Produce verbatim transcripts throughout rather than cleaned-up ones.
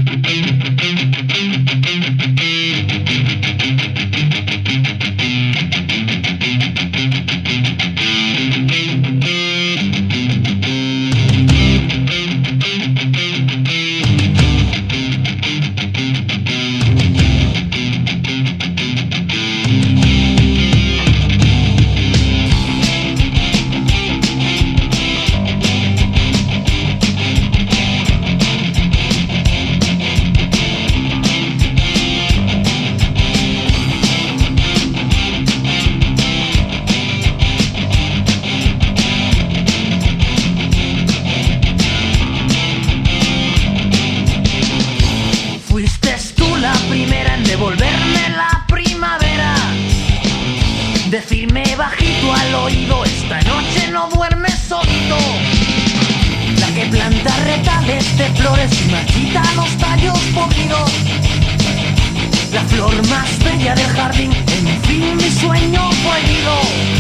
Decirme bajito al oído, esta noche no duermes solito. La que planta retales de flores y marchita los tallos podridos. La flor más bella del jardín, en fin mi sueño prohibido.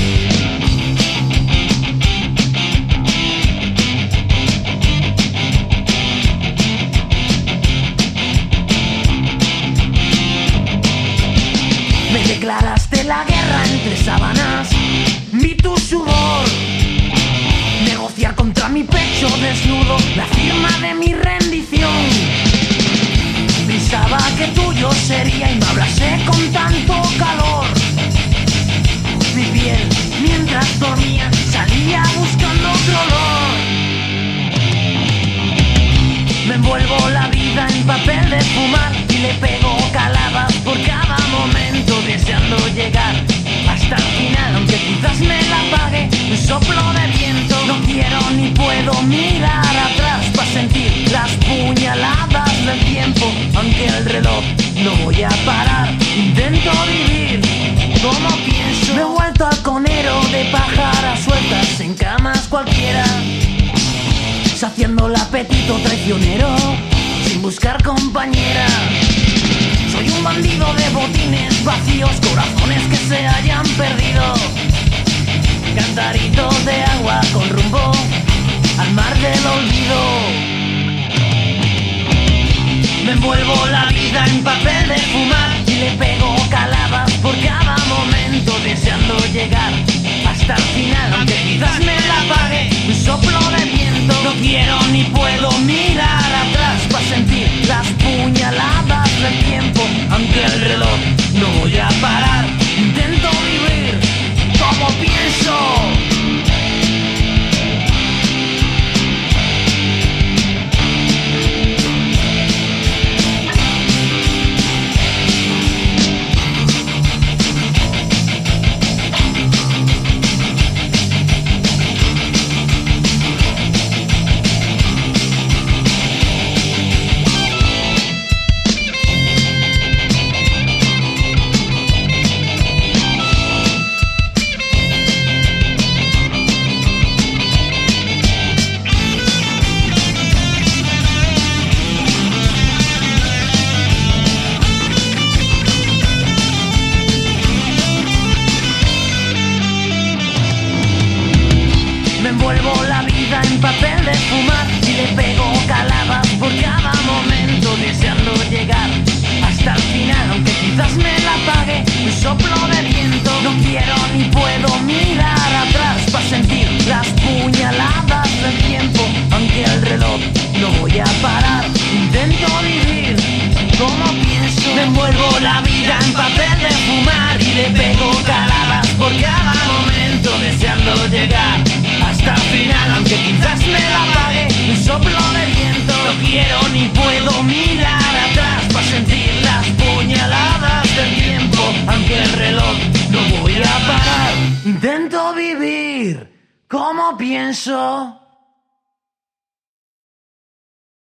Me declaraste la guerra entre sábanas, vi tu sudor negociar contra mi pecho desnudo la firma de mi rendición. Pensaba que tuyo sería y me abracé con tanto calor. Mi piel mientras dormía salía buscando otro olor. Me envuelvo la vida en papel de fumar y le pego caladas por cada momento, deseando llegar hasta el final, aunque quizás me la pague un soplo de viento. No quiero ni puedo mirar atrás para sentir las puñaladas del tiempo, aunque el reloj no voy a parar. Intento vivir como pienso. Me he vuelto halconero de pájaras sueltas en camas cualquiera, saciando el apetito traicionero sin buscar compañera. Soy un bandido de botines vacíos, corazones que se hayan perdido, cantaritos de agua con rumbo al mar del olvido. Me envuelvo la vida en papel de fumar y le pego caladas por cada momento, deseando llegar hasta el final, aunque quizás me la pague un soplo de viento. No quiero ni puedo mirar atrás para sentir las puñaladas del tiempo, aunque el reloj no voy a parar. Intento vivir como pienso. Envuelvo la vida en papel de fumar y le pego caladas por cada momento, deseando llegar hasta el final, aunque quizás me la pague un soplo de viento. No quiero ni puedo mirar atrás para sentir las puñaladas del tiempo, aunque el reloj no voy a parar. Intento vivir como pienso. Me envuelvo la vida en papel de fumar y le pego caladas por cada momento, deseando llegar hasta el final, aunque quizás me la pague un soplo de viento. No quiero ni puedo mirar atrás para sentir las puñaladas del tiempo, aunque el reloj no voy a parar. Intento vivir como pienso.